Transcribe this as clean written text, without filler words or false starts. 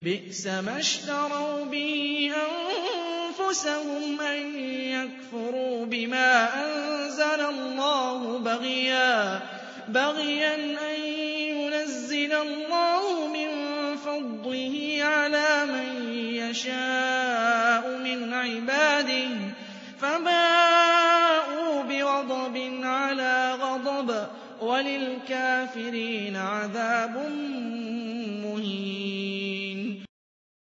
بِئْسَ مَا اشْتَرَوْا بِهِ أَنفُسَهُمْ أَن يَكْفُرُوا بِمَا أَنزَلَ اللَّهُ بَغْيًا أَن يُنَزِّلَ اللَّهُ مِن فَضْلِهِ عَلَىٰ مَن يَشَاءُ مِنْ عِبَادِهِ فَبَاءُوا بِغَضَبٍ عَلَىٰ غَضَبٍ ۚ وَلِلْكَافِرِينَ عَذَابٌ مُّهِينٌ